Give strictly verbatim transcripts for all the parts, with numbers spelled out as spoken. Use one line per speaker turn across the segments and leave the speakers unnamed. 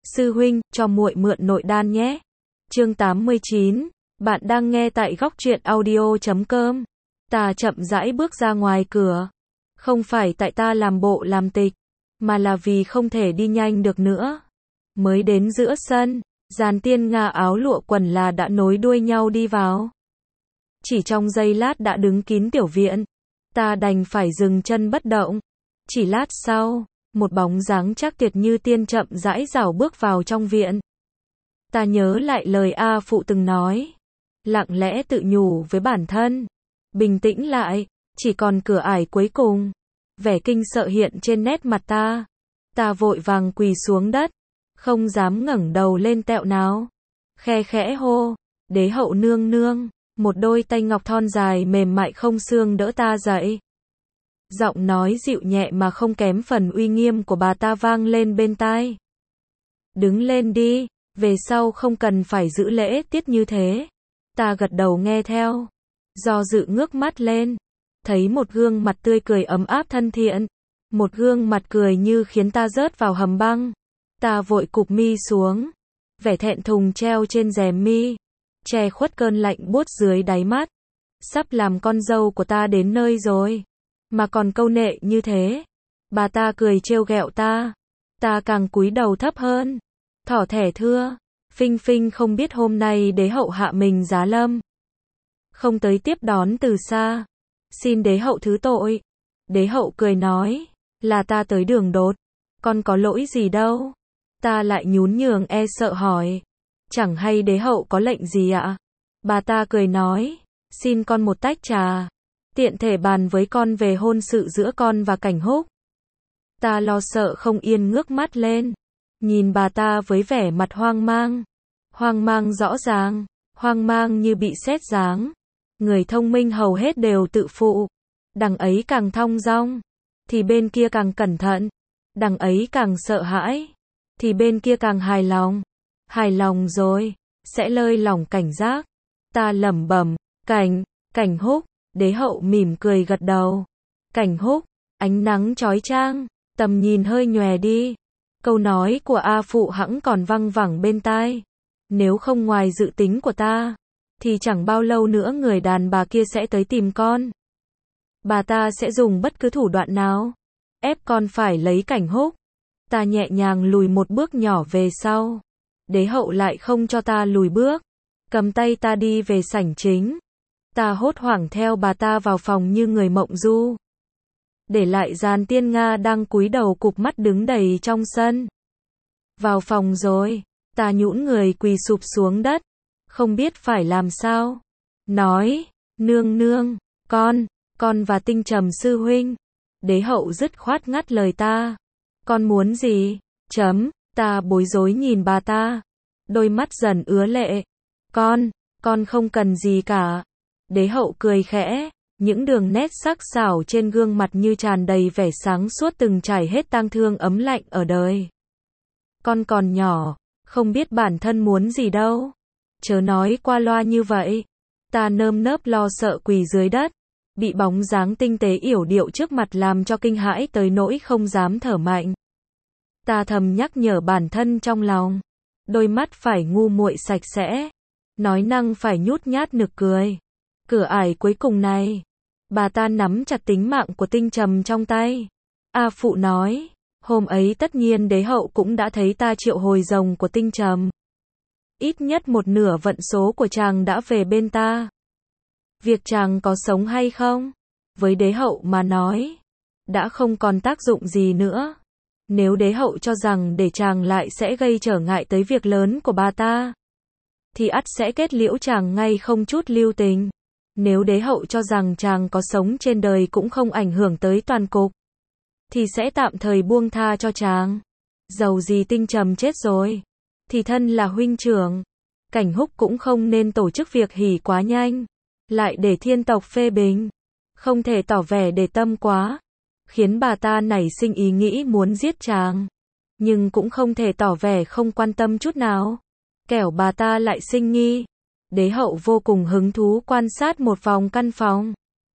Sư huynh, cho muội mượn nội đan nhé. Chương tám mươi chín, bạn đang nghe tại góc truyện audio chấm com. Ta chậm rãi bước ra ngoài cửa. Không phải tại ta làm bộ làm tịch, mà là vì không thể đi nhanh được nữa. Mới đến giữa sân, dàn tiên Nga áo lụa quần là đã nối đuôi nhau đi vào. Chỉ trong giây lát đã đứng kín tiểu viện. Ta đành phải dừng chân bất động. Chỉ lát sau, một bóng dáng chắc tuyệt như tiên chậm rãi rảo bước vào trong viện. Ta nhớ lại lời A Phụ từng nói, lặng lẽ tự nhủ với bản thân, bình tĩnh lại, chỉ còn cửa ải cuối cùng. Vẻ kinh sợ hiện trên nét mặt ta. Ta vội vàng quỳ xuống đất, không dám ngẩng đầu lên tẹo nào. Khe khẽ hô, đế hậu nương nương. Một đôi tay ngọc thon dài mềm mại không xương đỡ ta dậy. Giọng nói dịu nhẹ mà không kém phần uy nghiêm của bà ta vang lên bên tai. Đứng lên đi, về sau không cần phải giữ lễ tiết như thế. Ta gật đầu nghe theo. Do dự ngước mắt lên, thấy một gương mặt tươi cười ấm áp thân thiện. Một gương mặt cười như khiến ta rớt vào hầm băng. Ta vội cụp mi xuống. Vẻ thẹn thùng treo trên rèm mi, che khuất cơn lạnh buốt dưới đáy mắt. Sắp làm con dâu của ta đến nơi rồi, mà còn câu nệ như thế. Bà ta cười trêu ghẹo ta. Ta càng cúi đầu thấp hơn, thỏ thẻ thưa, Phinh Phinh không biết hôm nay đế hậu hạ mình giá lâm, không tới tiếp đón từ xa, xin đế hậu thứ tội. Đế hậu cười nói, là ta tới đường đột, con có lỗi gì đâu. Ta lại nhún nhường e sợ hỏi, chẳng hay đế hậu có lệnh gì ạ? Bà ta cười nói, xin con một tách trà, tiện thể bàn với con về hôn sự giữa con và Cảnh Húc. Ta lo sợ không yên ngước mắt lên, nhìn bà ta với vẻ mặt hoang mang. Hoang mang rõ ràng, hoang mang như bị sét giáng. Người thông minh hầu hết đều tự phụ. Đằng ấy càng thong dong, thì bên kia càng cẩn thận. Đằng ấy càng sợ hãi, thì bên kia càng hài lòng. Hài lòng rồi, sẽ lơi lỏng cảnh giác. Ta lẩm bẩm, Cảnh, Cảnh Húc. Đế hậu mỉm cười gật đầu. Cảnh Húc, ánh nắng chói chang, tầm nhìn hơi nhòe đi. Câu nói của A Phụ hẵng còn văng vẳng bên tai. Nếu không ngoài dự tính của ta, thì chẳng bao lâu nữa người đàn bà kia sẽ tới tìm con. Bà ta sẽ dùng bất cứ thủ đoạn nào, ép con phải lấy Cảnh Húc. Ta nhẹ nhàng lùi một bước nhỏ về sau. Đế hậu lại không cho ta lùi bước, cầm tay ta đi về sảnh chính. Ta hốt hoảng theo bà ta vào phòng như người mộng du, để lại dàn tiên Nga đang cúi đầu cụp mắt đứng đầy trong sân. Vào phòng rồi, ta nhũn người quỳ sụp xuống đất, không biết phải làm sao. Nói, nương nương, con, con và Tinh Trầm sư huynh. Đế hậu dứt khoát ngắt lời ta. Con muốn gì? Chấm, ta bối rối nhìn bà ta, đôi mắt dần ứa lệ. Con, con không cần gì cả. Đế hậu cười khẽ, những đường nét sắc sảo trên gương mặt như tràn đầy vẻ sáng suốt từng trải hết tang thương ấm lạnh ở đời. Con còn nhỏ, không biết bản thân muốn gì đâu. Chớ nói qua loa như vậy. Ta nơm nớp lo sợ quỳ dưới đất, bị bóng dáng tinh tế yểu điệu trước mặt làm cho kinh hãi tới nỗi không dám thở mạnh. Ta thầm nhắc nhở bản thân trong lòng, đôi mắt phải ngu muội sạch sẽ, nói năng phải nhút nhát nực cười. Cửa ải cuối cùng này, bà ta nắm chặt tính mạng của Tinh Trầm trong tay. A Phụ nói, hôm ấy tất nhiên đế hậu cũng đã thấy ta triệu hồi rồng của Tinh Trầm. Ít nhất một nửa vận số của chàng đã về bên ta. Việc chàng có sống hay không, với đế hậu mà nói, đã không còn tác dụng gì nữa. Nếu đế hậu cho rằng để chàng lại sẽ gây trở ngại tới việc lớn của bà ta, thì ắt sẽ kết liễu chàng ngay không chút lưu tình. Nếu đế hậu cho rằng chàng có sống trên đời cũng không ảnh hưởng tới toàn cục, thì sẽ tạm thời buông tha cho chàng. Dầu gì Tinh Trầm chết rồi, thì thân là huynh trưởng, Cảnh Húc cũng không nên tổ chức việc hỉ quá nhanh, lại để thiên tộc phê bình. Không thể tỏ vẻ để tâm quá, khiến bà ta nảy sinh ý nghĩ muốn giết chàng. Nhưng cũng không thể tỏ vẻ không quan tâm chút nào, kẻo bà ta lại sinh nghi. Đế hậu vô cùng hứng thú quan sát một vòng căn phòng.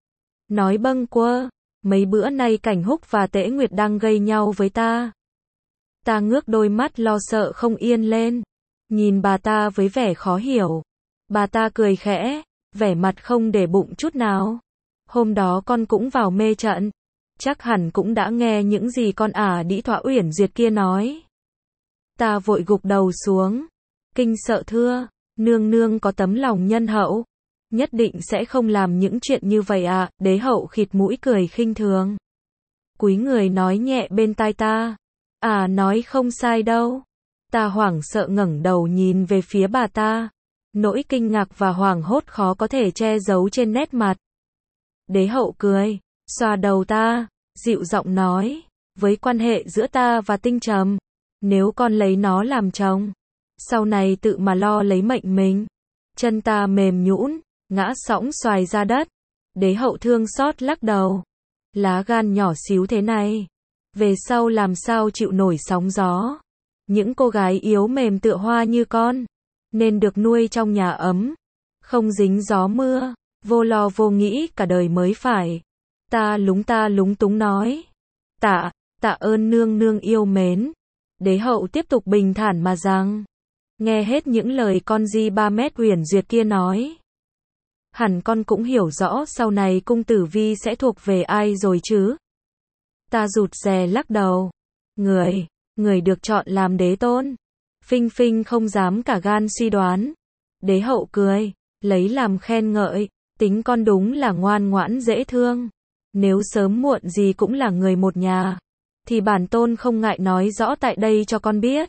Nói bâng quơ, mấy bữa nay Cảnh Húc và Tễ Nguyệt đang gây nhau với ta. Ta ngước đôi mắt lo sợ không yên lên, nhìn bà ta với vẻ khó hiểu. Bà ta cười khẽ, vẻ mặt không để bụng chút nào. Hôm đó con cũng vào mê trận, chắc hẳn cũng đã nghe những gì con ả đĩ Thỏa Uyển Duyệt kia nói. Ta vội gục đầu xuống, kinh sợ thưa, nương nương có tấm lòng nhân hậu, nhất định sẽ không làm những chuyện như vậy à. Đế hậu khịt mũi cười khinh thường, cúi người nói nhẹ bên tai ta, à nói không sai đâu. Ta hoảng sợ ngẩng đầu nhìn về phía bà ta, nỗi kinh ngạc và hoảng hốt khó có thể che giấu trên nét mặt. Đế hậu cười, xoa đầu ta, dịu giọng nói, với quan hệ giữa ta và Tinh Trầm, nếu con lấy nó làm chồng, sau này tự mà lo lấy mệnh mình. Chân ta mềm nhũn, ngã sõng xoài ra đất. Đế hậu thương xót lắc đầu, lá gan nhỏ xíu thế này, về sau làm sao chịu nổi sóng gió. Những cô gái yếu mềm tựa hoa như con, nên được nuôi trong nhà ấm, không dính gió mưa, vô lo vô nghĩ cả đời mới phải. Ta lúng ta lúng túng nói, tạ, tạ ơn nương nương yêu mến. Đế hậu tiếp tục bình thản mà rằng, nghe hết những lời con di ba mét Uyển Duyệt kia nói, hẳn con cũng hiểu rõ sau này cung tử vi sẽ thuộc về ai rồi chứ. Ta rụt rè lắc đầu, người, người được chọn làm đế tôn. Phinh Phinh không dám cả gan suy đoán. Đế hậu cười, lấy làm khen ngợi, tính con đúng là ngoan ngoãn dễ thương. Nếu sớm muộn gì cũng là người một nhà, thì bản tôn không ngại nói rõ tại đây cho con biết.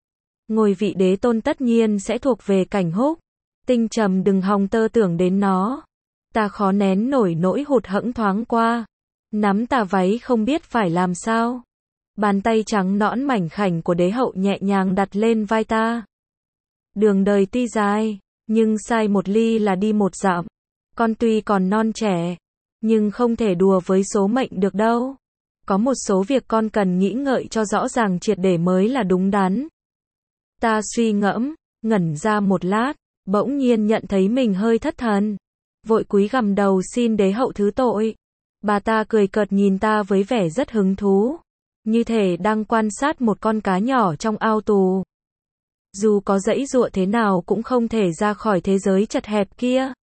Ngôi vị đế tôn tất nhiên sẽ thuộc về Cảnh Húc. Tinh Trầm đừng hòng tơ tưởng đến nó. Ta khó nén nổi nỗi hụt hẫng thoáng qua, nắm tà váy không biết phải làm sao. Bàn tay trắng nõn mảnh khảnh của đế hậu nhẹ nhàng đặt lên vai ta. Đường đời tuy dài, nhưng sai một ly là đi một dặm. Con tuy còn non trẻ, nhưng không thể đùa với số mệnh được đâu. Có một số việc con cần nghĩ ngợi cho rõ ràng triệt để mới là đúng đắn. Ta suy ngẫm, ngẩn ra một lát, bỗng nhiên nhận thấy mình hơi thất thần. Vội cúi gằm đầu xin đế hậu thứ tội. Bà ta cười cợt nhìn ta với vẻ rất hứng thú, như thể đang quan sát một con cá nhỏ trong ao tù. Dù có giãy giụa thế nào cũng không thể ra khỏi thế giới chật hẹp kia.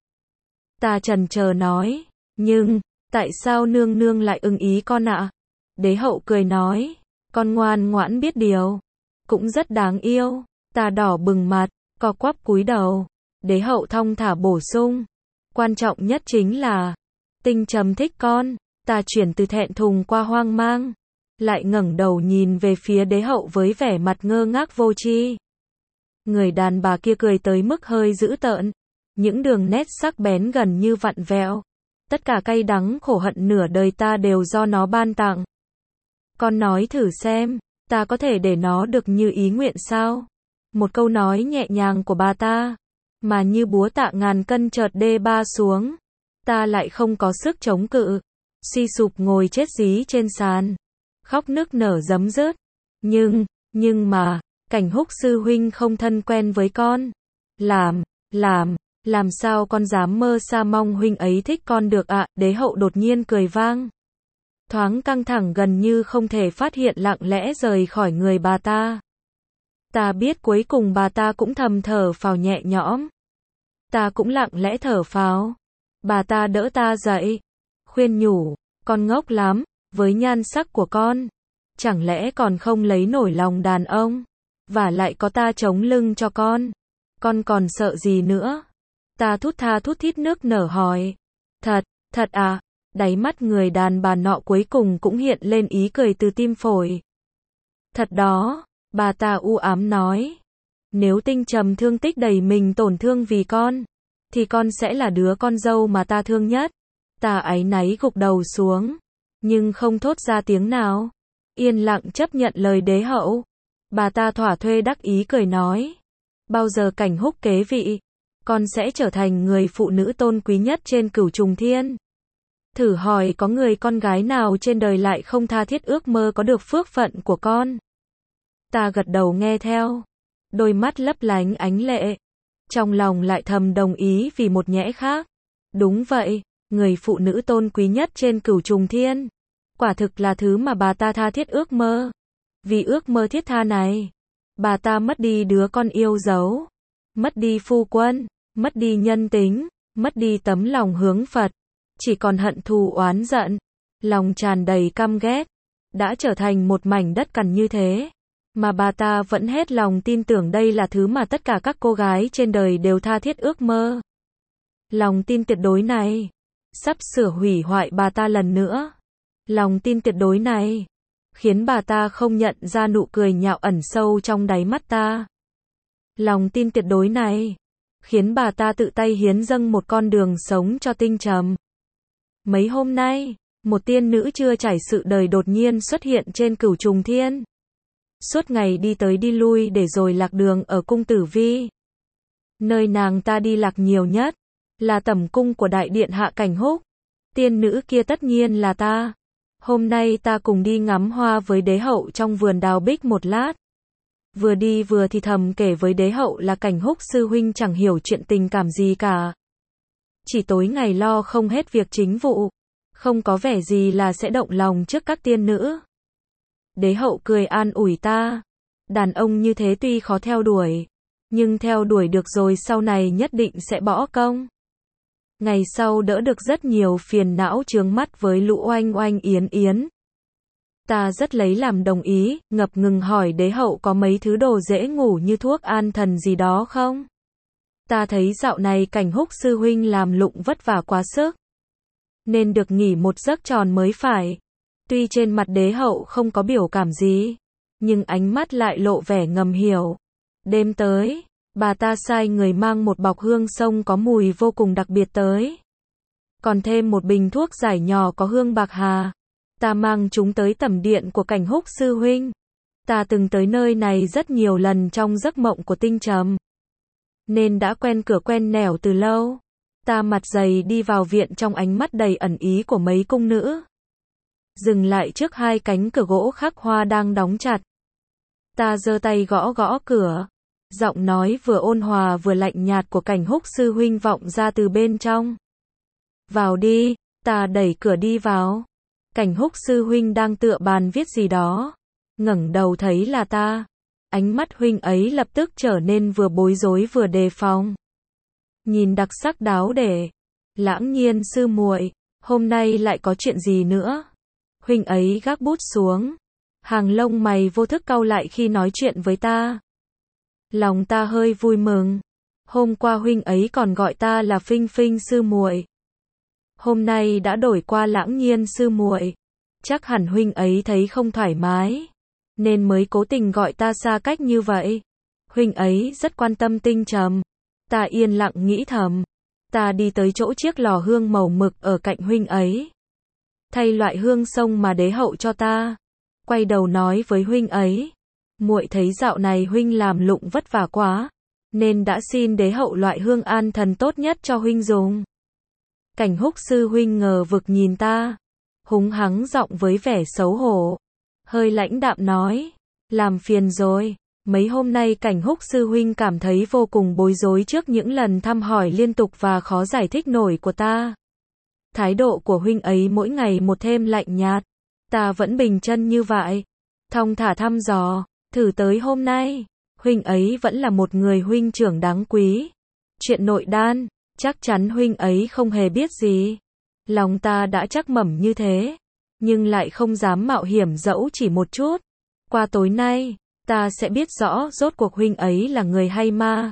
Ta chần chờ nói, nhưng, tại sao nương nương lại ưng ý con ạ? Đế hậu cười nói, con ngoan ngoãn biết điều, cũng rất đáng yêu. Ta đỏ bừng mặt, co quắp cúi đầu. Đế hậu thong thả bổ sung, quan trọng nhất chính là, Tinh Trầm thích con. Ta chuyển từ thẹn thùng qua hoang mang, lại ngẩng đầu nhìn về phía đế hậu với vẻ mặt ngơ ngác vô tri. Người đàn bà kia cười tới mức hơi dữ tợn, những đường nét sắc bén gần như vặn vẹo. Tất cả cay đắng khổ hận nửa đời ta đều do nó ban tặng. Con nói thử xem, ta có thể để nó được như ý nguyện sao? Một câu nói nhẹ nhàng của bà ta, mà như búa tạ ngàn cân chợt đê ba xuống. Ta lại không có sức chống cự, suy sụp ngồi chết dí trên sàn, khóc nức nở rấm rớt. Nhưng, nhưng mà, Cảnh Húc sư huynh không thân quen với con. Làm, làm, làm sao con dám mơ xa mong huynh ấy thích con được ạ? À? Đế hậu đột nhiên cười vang. Thoáng căng thẳng gần như không thể phát hiện lặng lẽ rời khỏi người bà ta. Ta biết cuối cùng bà ta cũng thầm thở phào nhẹ nhõm. Ta cũng lặng lẽ thở phào. Bà ta đỡ ta dậy, khuyên nhủ, con ngốc lắm, với nhan sắc của con, chẳng lẽ còn không lấy nổi lòng đàn ông, và lại có ta chống lưng cho con, con còn sợ gì nữa? Ta thút tha thút thít nước nở hỏi, thật, thật à? Đáy mắt người đàn bà nọ cuối cùng cũng hiện lên ý cười từ tim phổi. Thật đó, bà ta u ám nói, nếu Tinh Trầm thương tích đầy mình tổn thương vì con, thì con sẽ là đứa con dâu mà ta thương nhất. Ta áy náy gục đầu xuống, nhưng không thốt ra tiếng nào, yên lặng chấp nhận lời đế hậu. Bà ta thỏa thuê đắc ý cười nói, bao giờ Cảnh Húc kế vị, con sẽ trở thành người phụ nữ tôn quý nhất trên cửu trùng thiên. Thử hỏi có người con gái nào trên đời lại không tha thiết ước mơ có được phước phận của con. Ta gật đầu nghe theo, đôi mắt lấp lánh ánh lệ, trong lòng lại thầm đồng ý vì một nhẽ khác. Đúng vậy, người phụ nữ tôn quý nhất trên cửu trùng thiên, quả thực là thứ mà bà ta tha thiết ước mơ. Vì ước mơ thiết tha này, bà ta mất đi đứa con yêu dấu, mất đi phu quân, mất đi nhân tính, mất đi tấm lòng hướng Phật, chỉ còn hận thù oán giận, lòng tràn đầy căm ghét, đã trở thành một mảnh đất cằn như thế, mà bà ta vẫn hết lòng tin tưởng đây là thứ mà tất cả các cô gái trên đời đều tha thiết ước mơ. Lòng tin tuyệt đối này sắp sửa hủy hoại bà ta lần nữa. Lòng tin tuyệt đối này khiến bà ta không nhận ra nụ cười nhạo ẩn sâu trong đáy mắt ta. Lòng tin tuyệt đối này khiến bà ta tự tay hiến dâng một con đường sống cho Tinh Trầm. Mấy hôm nay, một tiên nữ chưa trải sự đời đột nhiên xuất hiện trên Cửu Trùng Thiên. Suốt ngày đi tới đi lui để rồi lạc đường ở cung Tử Vi. Nơi nàng ta đi lạc nhiều nhất là tẩm cung của đại điện hạ Cảnh Húc. Tiên nữ kia tất nhiên là ta. Hôm nay ta cùng đi ngắm hoa với đế hậu trong vườn đào bích một lát. Vừa đi vừa thì thầm kể với đế hậu là Cảnh Húc sư huynh chẳng hiểu chuyện tình cảm gì cả. Chỉ tối ngày lo không hết việc chính vụ, không có vẻ gì là sẽ động lòng trước các tiên nữ. Đế hậu cười an ủi ta. Đàn ông như thế tuy khó theo đuổi, nhưng theo đuổi được rồi sau này nhất định sẽ bỏ công. Ngày sau đỡ được rất nhiều phiền não chướng mắt với lũ oanh oanh yến yến. Ta rất lấy làm đồng ý, ngập ngừng hỏi đế hậu có mấy thứ đồ dễ ngủ như thuốc an thần gì đó không? Ta thấy dạo này Cảnh Húc sư huynh làm lụng vất vả quá sức, nên được nghỉ một giấc tròn mới phải. Tuy trên mặt đế hậu không có biểu cảm gì, nhưng ánh mắt lại lộ vẻ ngầm hiểu. Đêm tới, bà ta sai người mang một bọc hương sông có mùi vô cùng đặc biệt tới. Còn thêm một bình thuốc giải nhỏ có hương bạc hà. Ta mang chúng tới tẩm điện của Cảnh Húc sư huynh. Ta từng tới nơi này rất nhiều lần trong giấc mộng của Tinh Trầm, nên đã quen cửa quen nẻo từ lâu. Ta mặt dày đi vào viện trong ánh mắt đầy ẩn ý của mấy cung nữ. Dừng lại trước hai cánh cửa gỗ khắc hoa đang đóng chặt. Ta giơ tay gõ gõ cửa. Giọng nói vừa ôn hòa vừa lạnh nhạt của Cảnh Húc sư huynh vọng ra từ bên trong. Vào đi, ta đẩy cửa đi vào. Cảnh Húc sư huynh đang tựa bàn viết gì đó. Ngẩng đầu thấy là ta. Ánh mắt huynh ấy lập tức trở nên vừa bối rối vừa đề phòng. Nhìn đặc sắc đáo để. Lãng Nhiên sư muội, hôm nay lại có chuyện gì nữa? Huynh ấy gác bút xuống. Hàng lông mày vô thức cau lại khi nói chuyện với ta. Lòng ta hơi vui mừng. Hôm qua huynh ấy còn gọi ta là Phinh Phinh sư muội. Hôm nay đã đổi qua Lãng Nhiên sư muội. Chắc hẳn huynh ấy thấy không thoải mái, nên mới cố tình gọi ta xa cách như vậy. Huynh ấy rất quan tâm Tinh Trầm. Ta yên lặng nghĩ thầm. Ta đi tới chỗ chiếc lò hương màu mực ở cạnh huynh ấy. Thay loại hương sông mà đế hậu cho ta. Quay đầu nói với huynh ấy. Muội thấy dạo này huynh làm lụng vất vả quá, nên đã xin đế hậu loại hương an thần tốt nhất cho huynh dùng. Cảnh Húc sư huynh ngờ vực nhìn ta, húng hắng giọng với vẻ xấu hổ, hơi lãnh đạm nói, làm phiền rồi. Mấy hôm nay Cảnh Húc sư huynh cảm thấy vô cùng bối rối trước những lần thăm hỏi liên tục và khó giải thích nổi của ta. Thái độ của huynh ấy mỗi ngày một thêm lạnh nhạt. Ta vẫn bình chân như vậy, thong thả thăm dò. Thử tới hôm nay, huynh ấy vẫn là một người huynh trưởng đáng quý. Chuyện nội đan, chắc chắn huynh ấy không hề biết gì. Lòng ta đã chắc mẩm như thế, nhưng lại không dám mạo hiểm dẫu chỉ một chút. Qua tối nay, ta sẽ biết rõ rốt cuộc huynh ấy là người hay ma.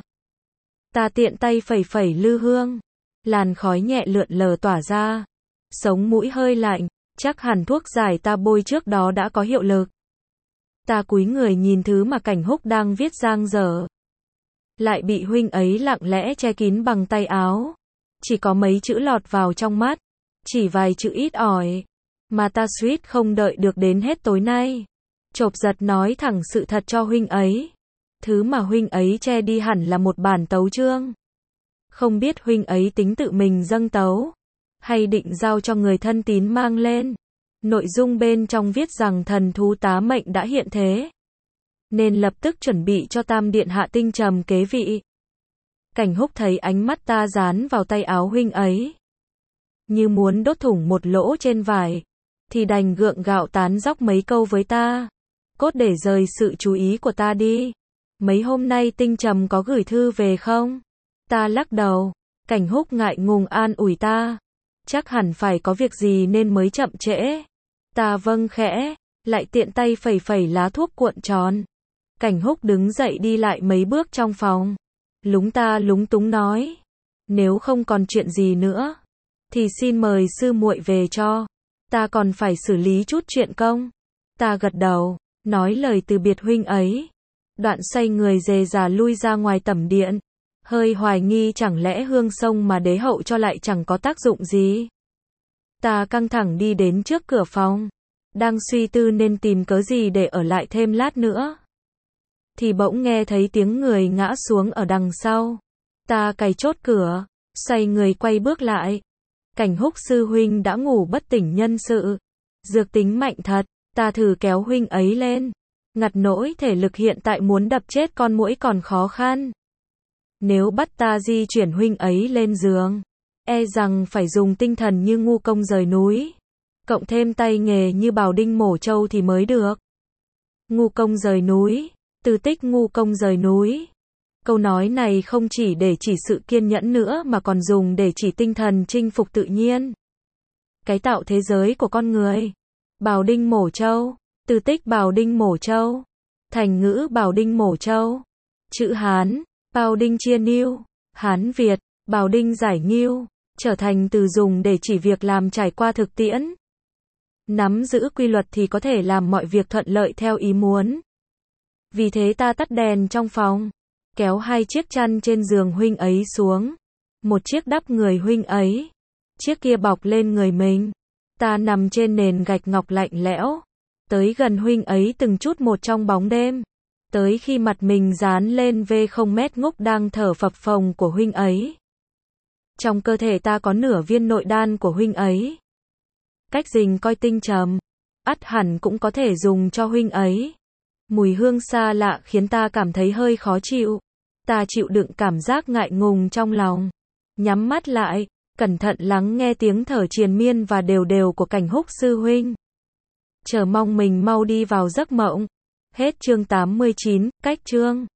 Ta tiện tay phẩy phẩy lư hương, làn khói nhẹ lượn lờ tỏa ra. Sống mũi hơi lạnh, chắc hẳn thuốc giải ta bôi trước đó đã có hiệu lực. Ta cúi người nhìn thứ mà Cảnh Húc đang viết dang dở. Lại bị huynh ấy lặng lẽ che kín bằng tay áo. Chỉ có mấy chữ lọt vào trong mắt. Chỉ vài chữ ít ỏi. Mà ta suýt không đợi được đến hết tối nay. Chộp giật nói thẳng sự thật cho huynh ấy. Thứ mà huynh ấy che đi hẳn là một bản tấu chương. Không biết huynh ấy tính tự mình dâng tấu, hay định giao cho người thân tín mang lên. Nội dung bên trong viết rằng thần thú tá mệnh đã hiện thế, nên lập tức chuẩn bị cho Tam điện hạ Tinh Trầm kế vị. Cảnh Húc thấy ánh mắt ta dán vào tay áo huynh ấy, như muốn đốt thủng một lỗ trên vải, thì đành gượng gạo tán dóc mấy câu với ta. Cốt để rời sự chú ý của ta đi. Mấy hôm nay Tinh Trầm có gửi thư về không? Ta lắc đầu. Cảnh Húc ngại ngùng an ủi ta. Chắc hẳn phải có việc gì nên mới chậm trễ. Ta vâng khẽ, lại tiện tay phẩy phẩy lá thuốc cuộn tròn. Cảnh Húc đứng dậy đi lại mấy bước trong phòng. Lúng ta lúng túng nói. Nếu không còn chuyện gì nữa, thì xin mời sư muội về cho. Ta còn phải xử lý chút chuyện công. Ta gật đầu, nói lời từ biệt huynh ấy. Đoạn xoay người dề dà lui ra ngoài tẩm điện. Hơi hoài nghi chẳng lẽ hương sông mà đế hậu cho lại chẳng có tác dụng gì. Ta căng thẳng đi đến trước cửa phòng. Đang suy tư nên tìm cớ gì để ở lại thêm lát nữa. Thì bỗng nghe thấy tiếng người ngã xuống ở đằng sau. Ta cày chốt cửa, xoay người quay bước lại. Cảnh Húc sư huynh đã ngủ bất tỉnh nhân sự. Dược tính mạnh thật, ta thử kéo huynh ấy lên. Ngặt nỗi thể lực hiện tại muốn đập chết con muỗi còn khó khăn. Nếu bắt ta di chuyển huynh ấy lên giường, e rằng phải dùng tinh thần như ngu công rời núi. Cộng thêm tay nghề như bào đinh mổ trâu thì mới được. Ngu công rời núi, từ tích ngu công rời núi. Câu nói này không chỉ để chỉ sự kiên nhẫn nữa mà còn dùng để chỉ tinh thần chinh phục tự nhiên. Cái tạo thế giới của con người. Bào đinh mổ trâu, từ tích bào đinh mổ trâu, thành ngữ bào đinh mổ trâu. Chữ Hán, bào đinh chia niu, Hán Việt, bào đinh giải nghiêu, trở thành từ dùng để chỉ việc làm trải qua thực tiễn. Nắm giữ quy luật thì có thể làm mọi việc thuận lợi theo ý muốn. Vì thế ta tắt đèn trong phòng, kéo hai chiếc chăn trên giường huynh ấy xuống. Một chiếc đắp người huynh ấy, chiếc kia bọc lên người mình. Ta nằm trên nền gạch ngọc lạnh lẽo, tới gần huynh ấy từng chút một trong bóng đêm. Tới khi mặt mình dán lên vê không mét ngúc đang thở phập phồng của huynh ấy. Trong cơ thể ta có nửa viên nội đan của huynh ấy. Cách dình coi Tinh Trầm, ắt hẳn cũng có thể dùng cho huynh ấy. Mùi hương xa lạ khiến ta cảm thấy hơi khó chịu. Ta chịu đựng cảm giác ngại ngùng trong lòng. Nhắm mắt lại, cẩn thận lắng nghe tiếng thở triền miên và đều đều của Cảnh Húc sư huynh. Chờ mong mình mau đi vào giấc mộng. Hết chương tám mươi chín, cách chương.